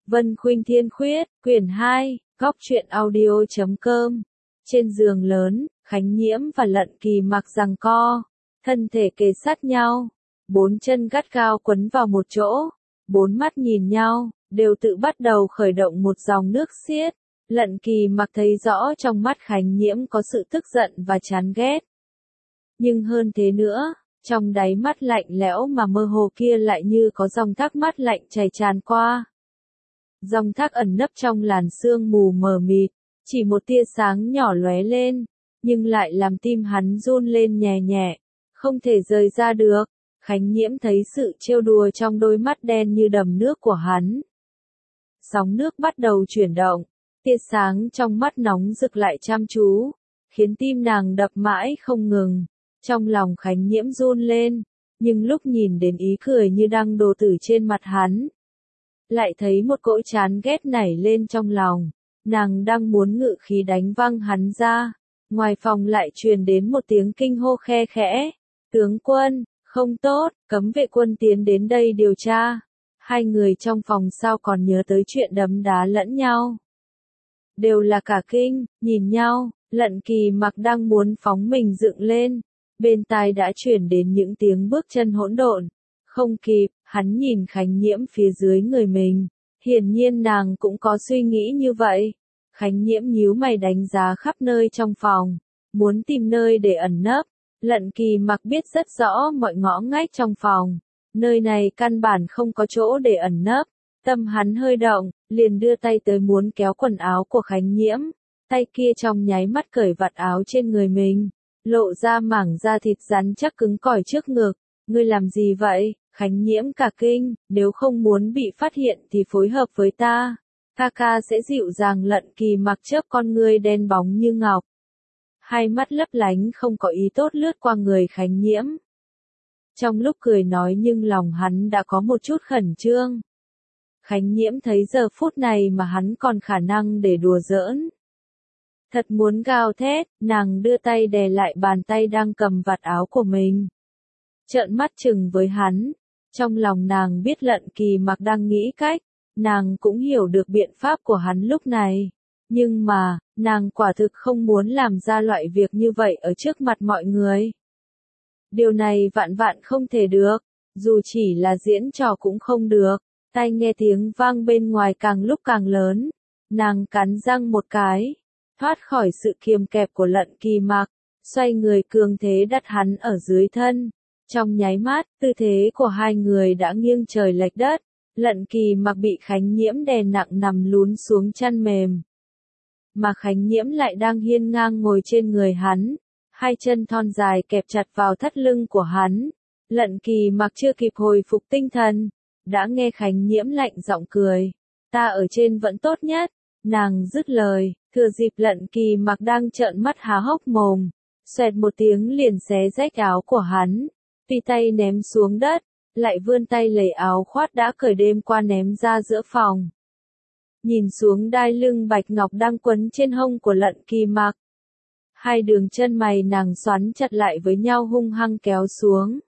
Vân Khuynh Thiên Khuyết, quyển 2, góc truyện audio.com. Trên giường lớn, Khánh Nhiễm và Lận Kỳ Mặc giằng co, thân thể kề sát nhau, bốn chân gắt gao quấn vào một chỗ, bốn mắt nhìn nhau, đều tự bắt đầu khởi động một dòng nước xiết. Lận Kỳ Mặc thấy rõ trong mắt Khánh Nhiễm có sự tức giận và chán ghét. Nhưng hơn thế nữa, trong đáy mắt lạnh lẽo mà mơ hồ kia lại như có dòng thác mắt lạnh chảy tràn qua. Dòng thác ẩn nấp trong làn sương mù mờ mịt, chỉ một tia sáng nhỏ lóe lên, nhưng lại làm tim hắn run lên nhẹ nhẹ, không thể rời ra được. Khánh Nhiễm thấy sự trêu đùa trong đôi mắt đen như đầm nước của hắn. Sóng nước bắt đầu chuyển động, tia sáng trong mắt nóng rực lại chăm chú, khiến tim nàng đập mãi không ngừng. Trong lòng Khánh Nhiễm run lên, nhưng lúc nhìn đến ý cười như đang đổ tử trên mặt hắn, lại thấy một cỗ chán ghét nảy lên trong lòng. Nàng đang muốn ngự khí đánh văng hắn ra, ngoài phòng lại truyền đến một tiếng kinh hô khe khẽ. Tướng quân, không tốt, cấm vệ quân tiến đến đây điều tra. Hai người trong phòng sao còn nhớ tới chuyện đấm đá lẫn nhau. Đều là cả kinh, nhìn nhau, Lận Kỳ Mặc đang muốn phóng mình dựng lên. Bên tai đã chuyển đến những tiếng bước chân hỗn độn. Không kịp, hắn nhìn Khánh Nhiễm phía dưới người mình. Hiển nhiên nàng cũng có suy nghĩ như vậy. Khánh Nhiễm nhíu mày đánh giá khắp nơi trong phòng, muốn tìm nơi để ẩn nấp. Lận Kỳ Mặc biết rất rõ mọi ngõ ngách trong phòng. Nơi này căn bản không có chỗ để ẩn nấp. Tâm hắn hơi động, liền đưa tay tới muốn kéo quần áo của Khánh Nhiễm. Tay kia trong nháy mắt cởi vạt áo trên người mình, lộ ra mảng da thịt rắn chắc cứng cỏi trước ngực. Ngươi làm gì vậy? Khánh Nhiễm cả kinh, nếu không muốn bị phát hiện thì phối hợp với ta. Ca sẽ dịu dàng. Lận Kỳ Mặc chớp con ngươi đen bóng như ngọc. Hai mắt lấp lánh không có ý tốt lướt qua người Khánh Nhiễm. Trong lúc cười nói nhưng lòng hắn đã có một chút khẩn trương. Khánh Nhiễm thấy giờ phút này mà hắn còn khả năng để đùa giỡn. Thật muốn gào thét, nàng đưa tay đè lại bàn tay đang cầm vạt áo của mình. Trợn mắt chừng với hắn. Trong lòng nàng biết Lận Kỳ Mặc đang nghĩ cách, nàng cũng hiểu được biện pháp của hắn lúc này. Nhưng mà, nàng quả thực không muốn làm ra loại việc như vậy ở trước mặt mọi người. Điều này vạn vạn không thể được, dù chỉ là diễn trò cũng không được. Tai nghe tiếng vang bên ngoài càng lúc càng lớn, nàng cắn răng một cái, thoát khỏi sự kiềm kẹp của Lận Kỳ Mặc, xoay người cường thế đặt hắn ở dưới thân. Trong nháy mắt, tư thế của hai người đã nghiêng trời lệch đất. Lận Kỳ Mặc bị Khánh Nhiễm đè nặng nằm lún xuống chăn mềm, mà Khánh Nhiễm lại đang hiên ngang ngồi trên người hắn, hai chân thon dài kẹp chặt vào thắt lưng của hắn. Lận Kỳ Mặc chưa kịp hồi phục tinh thần, đã nghe Khánh Nhiễm lạnh giọng cười. Ta ở trên vẫn tốt nhất. Nàng dứt lời, thừa dịp Lận Kỳ Mặc đang trợn mắt há hốc mồm, xoẹt một tiếng liền xé rách áo của hắn, tùy tay ném xuống đất, lại vươn tay lấy áo khoác đã cởi đêm qua ném ra giữa phòng. Nhìn xuống đai lưng bạch ngọc đang quấn trên hông của Lận Kỳ Mặc. Hai đường chân mày nàng xoắn chặt lại với nhau hung hăng kéo xuống.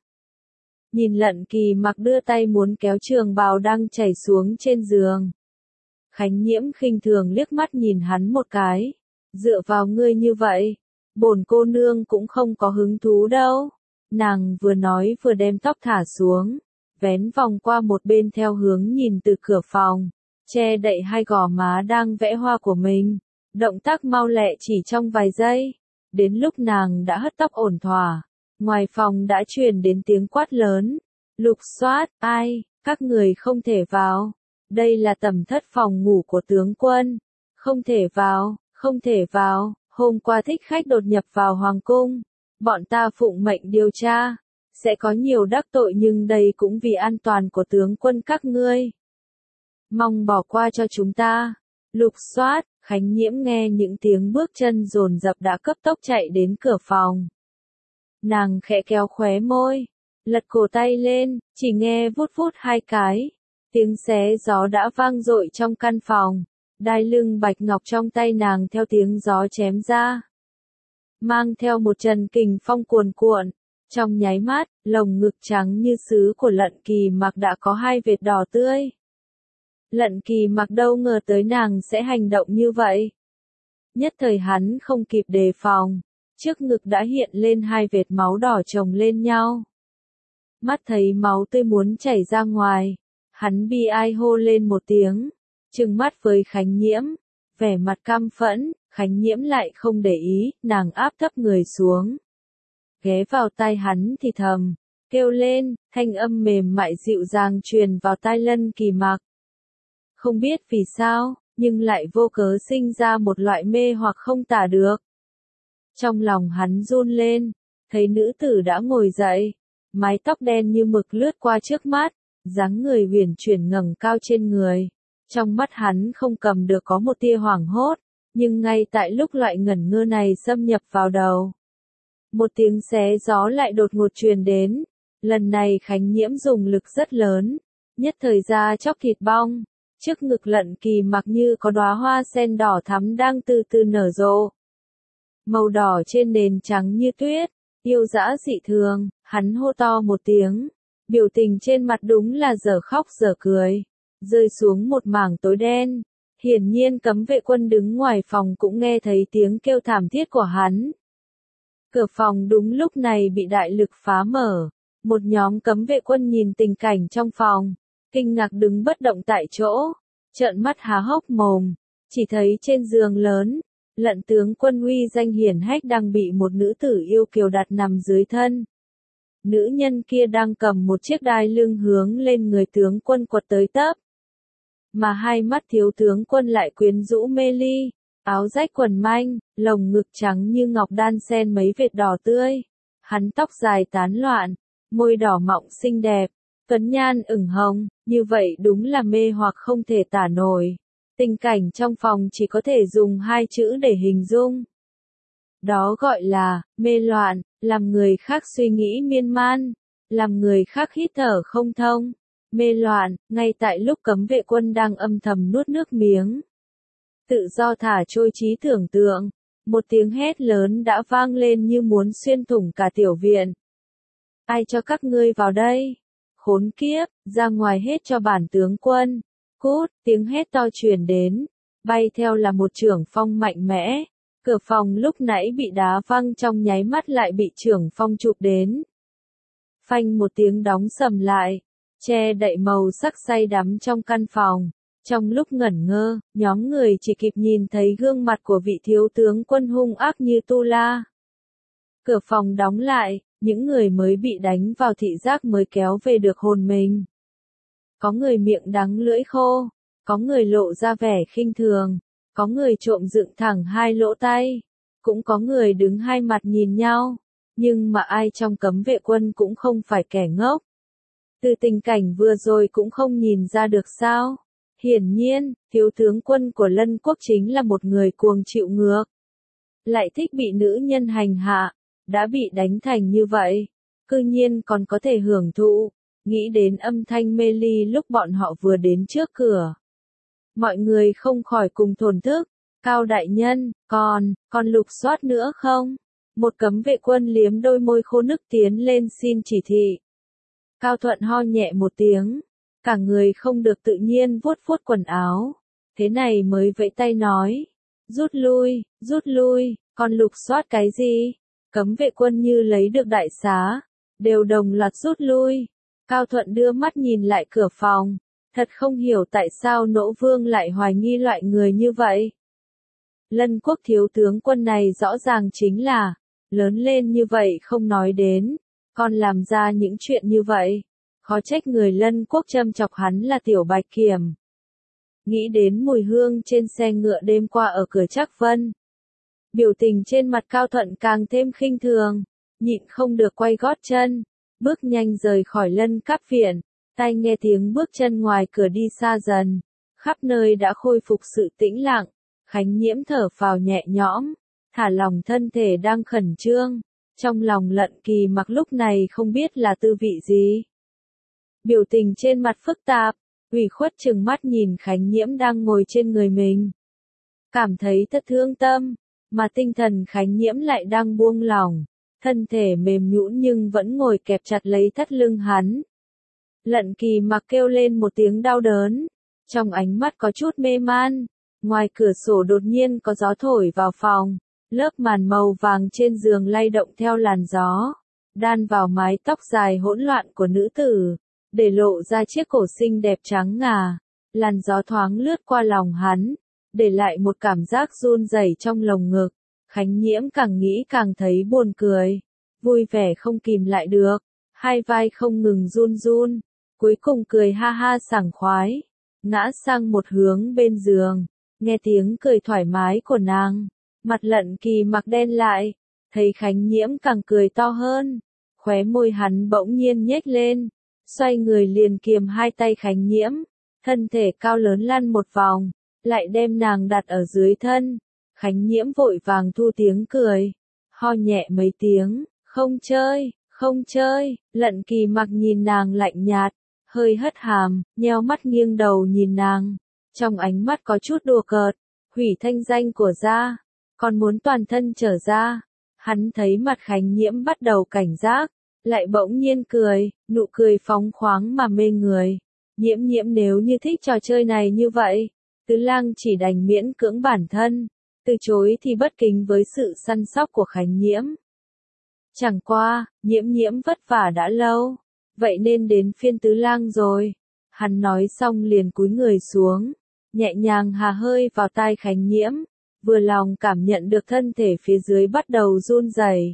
Nhìn Lận Kỳ Mặc đưa tay muốn kéo trường bào đang chảy xuống trên giường. Khánh Nhiễm khinh thường liếc mắt nhìn hắn một cái. Dựa vào ngươi như vậy, bổn cô nương cũng không có hứng thú đâu. Nàng vừa nói vừa đem tóc thả xuống, vén vòng qua một bên theo hướng nhìn từ cửa phòng, che đậy hai gò má đang vẽ hoa của mình. Động tác mau lẹ chỉ trong vài giây. Đến lúc nàng đã hất tóc ổn thỏa, ngoài phòng đã truyền đến tiếng quát lớn. Lục soát, ai, các người không thể vào. Đây là tẩm thất phòng ngủ của tướng quân. Không thể vào, không thể vào. Hôm qua thích khách đột nhập vào hoàng cung. Bọn ta phụng mệnh điều tra. Sẽ có nhiều đắc tội nhưng đây cũng vì an toàn của tướng quân các ngươi. Mong bỏ qua cho chúng ta. Lục soát. Khánh Nhiễm nghe những tiếng bước chân dồn dập đã cấp tốc chạy đến cửa phòng. Nàng khẽ kéo khóe môi, lật cổ tay lên, chỉ nghe vút vút hai cái. Tiếng xé gió đã vang dội trong căn phòng. Đai lưng bạch ngọc trong tay nàng theo tiếng gió chém ra, mang theo một trận kình phong cuồn cuộn. Trong nháy mắt, lồng ngực trắng như sứ của Lận Kỳ Mặc đã có hai vệt đỏ tươi. Lận Kỳ Mặc đâu ngờ tới nàng sẽ hành động như vậy. Nhất thời hắn không kịp đề phòng, trước ngực đã hiện lên hai vệt máu đỏ chồng lên nhau. Mắt thấy máu tươi muốn chảy ra ngoài, hắn bi ai hô lên một tiếng, trừng mắt với Khánh Nhiễm, vẻ mặt căm phẫn. Khánh Nhiễm lại không để ý, nàng áp thấp người xuống, ghé vào tai hắn thì thầm, kêu lên, thanh âm mềm mại dịu dàng truyền vào tai Lân Kỳ Mặc. Không biết vì sao, nhưng lại vô cớ sinh ra một loại mê hoặc không tả được. Trong lòng hắn run lên, thấy nữ tử đã ngồi dậy, mái tóc đen như mực lướt qua trước mắt, dáng người huyền chuyển ngẩng cao trên người. Trong mắt hắn không cầm được có một tia hoảng hốt, nhưng ngay tại lúc loại ngẩn ngơ này xâm nhập vào đầu, một tiếng xé gió lại đột ngột truyền đến. Lần này Khánh Nhiễm dùng lực rất lớn, nhất thời ra chóc thịt bong, trước ngực Lận Kỳ Mặc như có đóa hoa sen đỏ thắm đang từ từ nở rộ. Màu đỏ trên nền trắng như tuyết, yêu dã dị thường, hắn hô to một tiếng, biểu tình trên mặt đúng là dở khóc dở cười, rơi xuống một mảng tối đen. Hiển nhiên cấm vệ quân đứng ngoài phòng cũng nghe thấy tiếng kêu thảm thiết của hắn. Cửa phòng đúng lúc này bị đại lực phá mở. Một nhóm cấm vệ quân nhìn tình cảnh trong phòng, kinh ngạc đứng bất động tại chỗ, trợn mắt há hốc mồm, chỉ thấy trên giường lớn, Lận tướng quân uy danh hiển hách đang bị một nữ tử yêu kiều đặt nằm dưới thân. Nữ nhân kia đang cầm một chiếc đai lưng hướng lên người tướng quân quật tới tấp. Mà hai mắt thiếu tướng quân lại quyến rũ mê ly, áo rách quần manh, lồng ngực trắng như ngọc đan xen mấy vệt đỏ tươi. Hắn tóc dài tán loạn, môi đỏ mọng xinh đẹp, tuấn nhan ửng hồng, như vậy đúng là mê hoặc không thể tả nổi. Tình cảnh trong phòng chỉ có thể dùng hai chữ để hình dung. Đó gọi là, mê loạn, làm người khác suy nghĩ miên man, làm người khác hít thở không thông. Mê loạn, ngay tại lúc cấm vệ quân đang âm thầm nuốt nước miếng, tự do thả trôi trí tưởng tượng, một tiếng hét lớn đã vang lên như muốn xuyên thủng cả tiểu viện. Ai cho các ngươi vào đây? Khốn kiếp, ra ngoài hết cho bản tướng quân. Cút, tiếng hét to truyền đến, bay theo là một chưởng phong mạnh mẽ. Cửa phòng lúc nãy bị đá văng trong nháy mắt lại bị chưởng phong chụp đến. Phanh một tiếng đóng sầm lại, che đậy màu sắc say đắm trong căn phòng. Trong lúc ngẩn ngơ, nhóm người chỉ kịp nhìn thấy gương mặt của vị thiếu tướng quân hung ác như tu la. Cửa phòng đóng lại, những người mới bị đánh vào thị giác mới kéo về được hồn mình. Có người miệng đắng lưỡi khô, có người lộ ra vẻ khinh thường, có người trộm dựng thẳng hai lỗ tai, cũng có người đứng hai mặt nhìn nhau, nhưng mà ai trong cấm vệ quân cũng không phải kẻ ngốc. Từ tình cảnh vừa rồi cũng không nhìn ra được sao. Hiển nhiên, thiếu tướng quân của Lân quốc chính là một người cuồng chịu ngược. Lại thích bị nữ nhân hành hạ, đã bị đánh thành như vậy, cư nhiên còn có thể hưởng thụ. Nghĩ đến âm thanh mê ly lúc bọn họ vừa đến trước cửa, mọi người không khỏi cùng thổn thức. Cao đại nhân, còn lục soát nữa không? Một cấm vệ quân liếm đôi môi khô nức tiến lên xin chỉ thị. Cao Thuận ho nhẹ một tiếng, cả người không được tự nhiên vuốt vuốt quần áo, thế này mới vẫy tay nói, rút lui, còn lục soát cái gì? Cấm vệ quân như lấy được đại xá, đều đồng loạt rút lui. Cao Thuận đưa mắt nhìn lại cửa phòng, thật không hiểu tại sao Nỗ Vương lại hoài nghi loại người như vậy. Lân quốc thiếu tướng quân này rõ ràng chính là, lớn lên như vậy không nói đến, còn làm ra những chuyện như vậy. Khó trách người Lân quốc châm chọc hắn là Tiểu Bạch Kiểm. Nghĩ đến mùi hương trên xe ngựa đêm qua ở cửa Trác Vân. Biểu tình trên mặt Cao Thuận càng thêm khinh thường, nhịn không được quay gót chân, bước nhanh rời khỏi Lân Cáp viện, tai nghe tiếng bước chân ngoài cửa đi xa dần, khắp nơi đã khôi phục sự tĩnh lặng. Khánh Nhiễm thở phào nhẹ nhõm, thả lòng thân thể đang khẩn trương, trong lòng Lận Kỳ Mặc lúc này không biết là tư vị gì. Biểu tình trên mặt phức tạp, ủy khuất trừng mắt nhìn Khánh Nhiễm đang ngồi trên người mình. Cảm thấy thật thương tâm, mà tinh thần Khánh Nhiễm lại đang buông lỏng, thân thể mềm nhũn nhưng vẫn ngồi kẹp chặt lấy thắt lưng hắn. Lận Kỳ Mặc kêu lên một tiếng đau đớn, trong ánh mắt có chút mê man. Ngoài cửa sổ đột nhiên có gió thổi vào phòng, lớp màn màu vàng trên giường lay động theo làn gió, đan vào mái tóc dài hỗn loạn của nữ tử, để lộ ra chiếc cổ xinh đẹp trắng ngà. Làn gió thoáng lướt qua lòng hắn, để lại một cảm giác run rẩy trong lồng ngực. Khánh Nhiễm càng nghĩ càng thấy buồn cười, vui vẻ không kìm lại được, hai vai không ngừng run run, cuối cùng cười ha ha sảng khoái, ngã sang một hướng bên giường, nghe tiếng cười thoải mái của nàng, mặt Lận Kỳ Mặc đen lại, thấy Khánh Nhiễm càng cười to hơn, khóe môi hắn bỗng nhiên nhếch lên, xoay người liền kiềm hai tay Khánh Nhiễm, thân thể cao lớn lăn một vòng, lại đem nàng đặt ở dưới thân. Khánh Nhiễm vội vàng thu tiếng cười, ho nhẹ mấy tiếng, không chơi, không chơi. Lận Kỳ Mặc nhìn nàng lạnh nhạt, hơi hất hàm, nheo mắt nghiêng đầu nhìn nàng, trong ánh mắt có chút đùa cợt, hủy thanh danh của gia, còn muốn toàn thân trở ra. Hắn thấy mặt Khánh Nhiễm bắt đầu cảnh giác, lại bỗng nhiên cười, nụ cười phóng khoáng mà mê người. Nhiễm Nhiễm nếu như thích trò chơi này như vậy, Tứ Lang chỉ đành miễn cưỡng bản thân, từ chối thì bất kính với sự săn sóc của Khánh Nhiễm. Chẳng qua, Nhiễm Nhiễm vất vả đã lâu, vậy nên đến phiên Tứ Lang rồi. Hắn nói xong liền cúi người xuống, nhẹ nhàng hà hơi vào tai Khánh Nhiễm, vừa lòng cảm nhận được thân thể phía dưới bắt đầu run rẩy.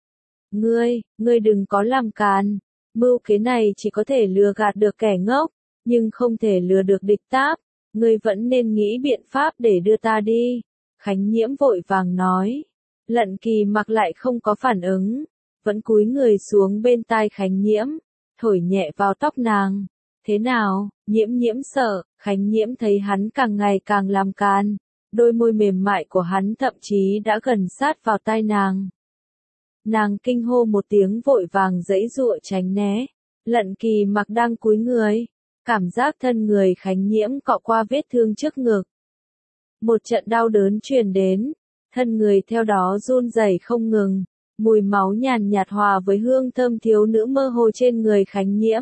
Ngươi đừng có làm càn, mưu kế này chỉ có thể lừa gạt được kẻ ngốc, nhưng không thể lừa được địch táp, ngươi vẫn nên nghĩ biện pháp để đưa ta đi. Khánh Nhiễm vội vàng nói. Lận Kỳ Mặc lại không có phản ứng, vẫn cúi người xuống bên tai Khánh Nhiễm, thổi nhẹ vào tóc nàng. Thế nào? Nhiễm Nhiễm sợ. Khánh Nhiễm thấy hắn càng ngày càng làm càn, đôi môi mềm mại của hắn thậm chí đã gần sát vào tai nàng. Nàng kinh hô một tiếng vội vàng giãy giụa tránh né. Lận Kỳ Mặc đang cúi người, cảm giác thân người Khánh Nhiễm cọ qua vết thương trước ngực. Một trận đau đớn truyền đến, thân người theo đó run rẩy không ngừng, mùi máu nhàn nhạt hòa với hương thơm thiếu nữ mơ hồ trên người Khánh Nhiễm,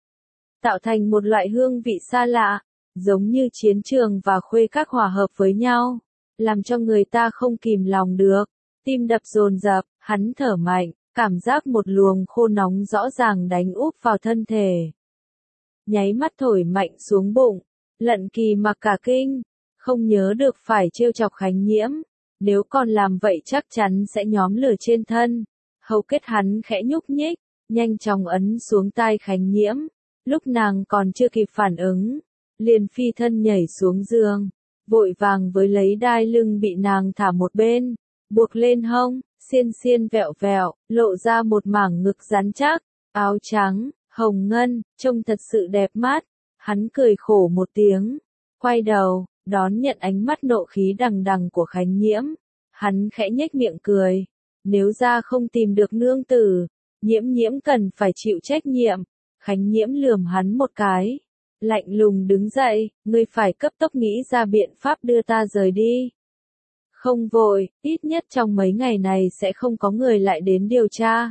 tạo thành một loại hương vị xa lạ, giống như chiến trường và khuê các hòa hợp với nhau, làm cho người ta không kìm lòng được, tim đập dồn dập, hắn thở mạnh, cảm giác một luồng khô nóng rõ ràng đánh úp vào thân thể. Nháy mắt thổi mạnh xuống bụng, Lận Kỳ Mặc cả kinh, không nhớ được phải trêu chọc Khánh Nhiễm, nếu còn làm vậy chắc chắn sẽ nhóm lửa trên thân. Hầu kết hắn khẽ nhúc nhích, nhanh chóng ấn xuống tai Khánh Nhiễm, lúc nàng còn chưa kịp phản ứng, liền phi thân nhảy xuống giường, vội vàng với lấy đai lưng bị nàng thả một bên, buộc lên hông, xiên xiên vẹo vẹo, lộ ra một mảng ngực rắn chắc, áo trắng, hồng ngân, trông thật sự đẹp mắt. Hắn cười khổ một tiếng, quay đầu, đón nhận ánh mắt nộ khí đằng đằng của Khánh Nhiễm. Hắn khẽ nhếch miệng cười, nếu ra không tìm được nương tử, Nhiễm Nhiễm cần phải chịu trách nhiệm. Khánh Nhiễm lườm hắn một cái, lạnh lùng đứng dậy, ngươi phải cấp tốc nghĩ ra biện pháp đưa ta rời đi. Không vội, ít nhất trong mấy ngày này sẽ không có người lại đến điều tra.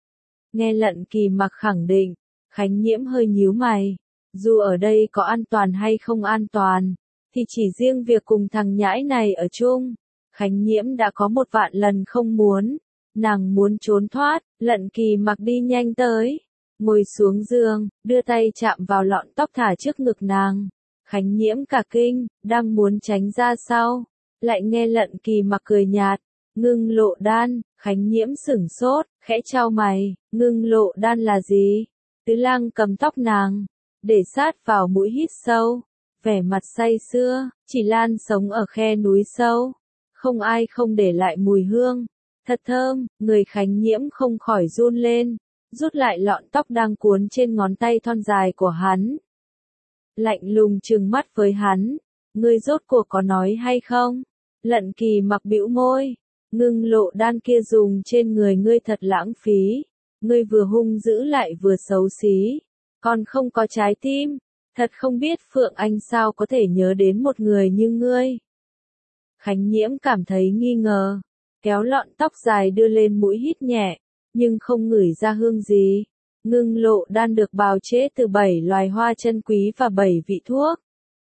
Nghe Lận Kỳ Mặc khẳng định, Khánh Nhiễm hơi nhíu mày, dù ở đây có an toàn hay không an toàn, thì chỉ riêng việc cùng thằng nhãi này ở chung, Khánh Nhiễm đã có 1.000.000 lần không muốn. Nàng muốn trốn thoát, Lận Kỳ Mặc đi nhanh tới, ngồi xuống giường, đưa tay chạm vào lọn tóc thả trước ngực nàng. Khánh Nhiễm cả kinh, đang muốn tránh ra sau, lại nghe Lận Kỳ Mặc cười nhạt, ngưng lộ đan. Khánh Nhiễm sửng sốt, khẽ chau mày, ngưng lộ đan là gì? Tứ Lang cầm tóc nàng, để sát vào mũi hít sâu, vẻ mặt say sưa, chỉ Lan sống ở khe núi sâu, không ai không để lại mùi hương, thật thơm. Người Khánh Nhiễm không khỏi run lên, rút lại lọn tóc đang cuốn trên ngón tay thon dài của hắn. Lạnh lùng trừng mắt với hắn, ngươi rốt cuộc có nói hay không? Lận Kỳ Mặc bĩu môi, ngưng lộ đan kia dùng trên người ngươi thật lãng phí, ngươi vừa hung dữ lại vừa xấu xí, còn không có trái tim, thật không biết Phượng Anh sao có thể nhớ đến một người như ngươi. Khánh Nhiễm cảm thấy nghi ngờ, kéo lọn tóc dài đưa lên mũi hít nhẹ, nhưng không ngửi ra hương gì. Ngưng lộ đan được bào chế từ 7 loài hoa chân quý và 7 vị thuốc.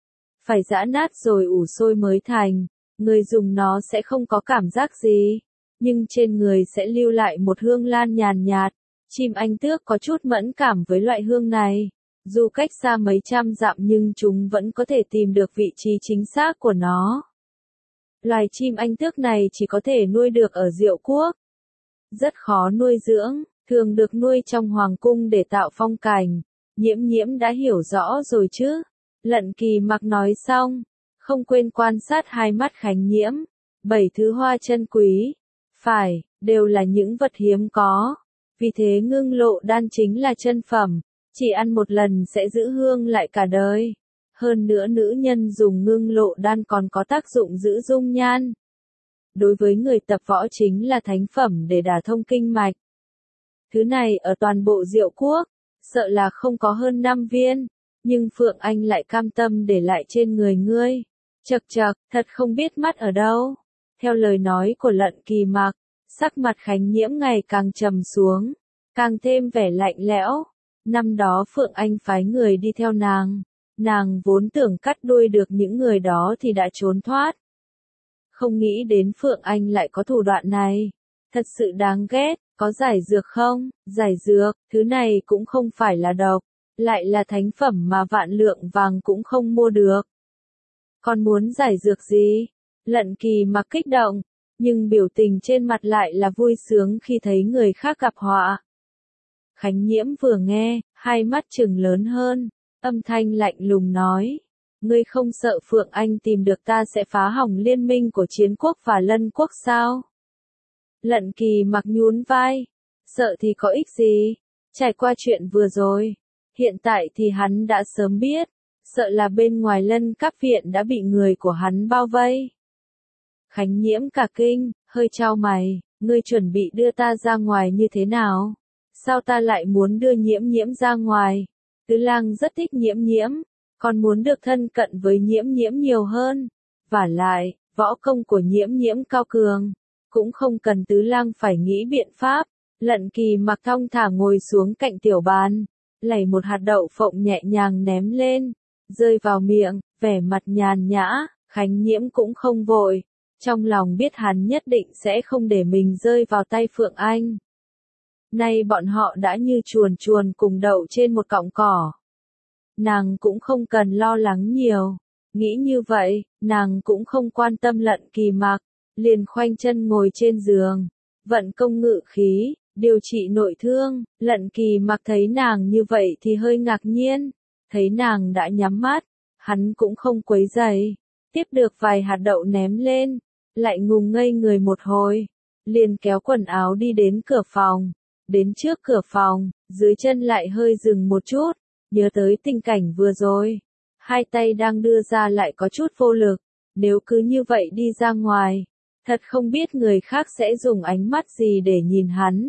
phải giã nát rồi ủ sôi mới thành. Người dùng nó sẽ không có cảm giác gì, nhưng trên người sẽ lưu lại một hương lan nhàn nhạt. Chim anh tước có chút mẫn cảm với loại hương này. Dù cách xa mấy trăm dặm nhưng chúng vẫn có thể tìm được vị trí chính xác của nó. Loài chim anh tước này chỉ có thể nuôi được ở Diệu Quốc. Rất khó nuôi dưỡng, thường được nuôi trong hoàng cung để tạo phong cảnh. Nhiễm Nhiễm đã hiểu rõ rồi chứ? Lận Kỳ Mặc nói xong, không quên quan sát hai mắt Khánh Nhiễm. 7 thứ hoa chân quý, phải, đều là những vật hiếm có. Vì thế ngưng lộ đan chính là chân phẩm, chỉ ăn một lần sẽ giữ hương lại cả đời. Hơn nữa nữ nhân dùng ngưng lộ đan còn có tác dụng giữ dung nhan. Đối với người tập võ chính là thánh phẩm để đả thông kinh mạch. Thứ này ở toàn bộ Diệu Quốc, sợ là không có hơn 5 viên, nhưng Phượng Anh lại cam tâm để lại trên người ngươi. Chậc chậc, thật không biết mắt ở đâu. Theo lời nói của Lận Kỳ Mặc, sắc mặt Khánh Nhiễm ngày càng trầm xuống, càng thêm vẻ lạnh lẽo. Năm đó Phượng Anh phái người đi theo nàng vốn tưởng cắt đuôi được những người đó thì đã trốn thoát. Không nghĩ đến Phượng Anh lại có thủ đoạn này. Thật sự đáng ghét, có giải dược không? Giải dược, thứ này cũng không phải là độc, lại là thánh phẩm mà vạn lượng vàng cũng không mua được. Còn muốn giải dược gì? Lận Kỳ Mặc kích động, nhưng biểu tình trên mặt lại là vui sướng khi thấy người khác gặp họa. Khánh Nhiễm vừa nghe, hai mắt trừng lớn hơn, âm thanh lạnh lùng nói. Ngươi không sợ Phượng Anh tìm được ta sẽ phá hỏng liên minh của Chiến Quốc và Lân Quốc sao? Lận Kỳ Mặc nhún vai. Sợ thì có ích gì? Trải qua chuyện vừa rồi, hiện tại thì hắn đã sớm biết, sợ là bên ngoài Lân Các viện đã bị người của hắn bao vây. Khánh Nhiễm cả kinh, hơi chau mày, ngươi chuẩn bị đưa ta ra ngoài như thế nào? Sao ta lại muốn đưa Nhiễm Nhiễm ra ngoài? Tứ Lang rất thích Nhiễm Nhiễm, còn muốn được thân cận với Nhiễm Nhiễm nhiều hơn. Vả lại, võ công của Nhiễm Nhiễm cao cường, cũng không cần Tứ Lang phải nghĩ biện pháp. Lận Kỳ Mặc thong thả ngồi xuống cạnh tiểu bàn, lẩy một hạt đậu phộng nhẹ nhàng ném lên, rơi vào miệng, vẻ mặt nhàn nhã. Khánh Nhiễm cũng không vội, trong lòng biết hắn nhất định sẽ không để mình rơi vào tay Phượng Anh. Nay bọn họ đã như chuồn chuồn cùng đậu trên một cọng cỏ. Nàng cũng không cần lo lắng nhiều. Nghĩ như vậy, nàng cũng không quan tâm Lận Kỳ Mặc, liền khoanh chân ngồi trên giường, vận công ngự khí, điều trị nội thương. Lận Kỳ Mặc thấy nàng như vậy thì hơi ngạc nhiên, thấy nàng đã nhắm mắt, hắn cũng không quấy rầy, tiếp được vài hạt đậu ném lên, lại ngùng ngây người một hồi, liền kéo quần áo đi đến cửa phòng. Đến trước cửa phòng, dưới chân lại hơi dừng một chút, nhớ tới tình cảnh vừa rồi. Hai tay đang đưa ra lại có chút vô lực, nếu cứ như vậy đi ra ngoài, thật không biết người khác sẽ dùng ánh mắt gì để nhìn hắn.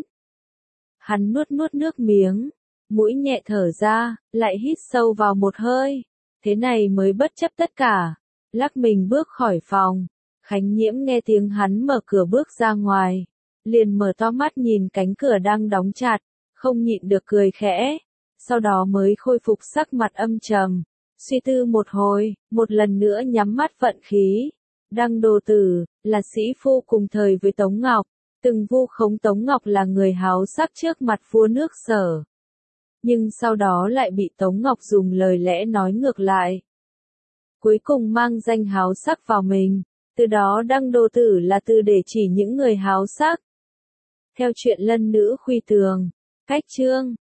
Hắn nuốt nuốt nước miếng, mũi nhẹ thở ra, lại hít sâu vào một hơi, thế này mới bất chấp tất cả, lắc mình bước khỏi phòng. Khánh Nhiễm nghe tiếng hắn mở cửa bước ra ngoài, liền mở to mắt nhìn cánh cửa đang đóng chặt, không nhịn được cười khẽ, sau đó mới khôi phục sắc mặt âm trầm, suy tư một hồi, một lần nữa nhắm mắt vận khí. Đăng Đồ Tử, là sĩ phu cùng thời với Tống Ngọc, từng vu khống Tống Ngọc là người háo sắc trước mặt vua nước Sở. Nhưng sau đó lại bị Tống Ngọc dùng lời lẽ nói ngược lại. Cuối cùng mang danh háo sắc vào mình, từ đó Đăng Đồ Tử là từ để chỉ những người háo sắc. Theo chuyện Lân Nữ Khuy Tường, cách chương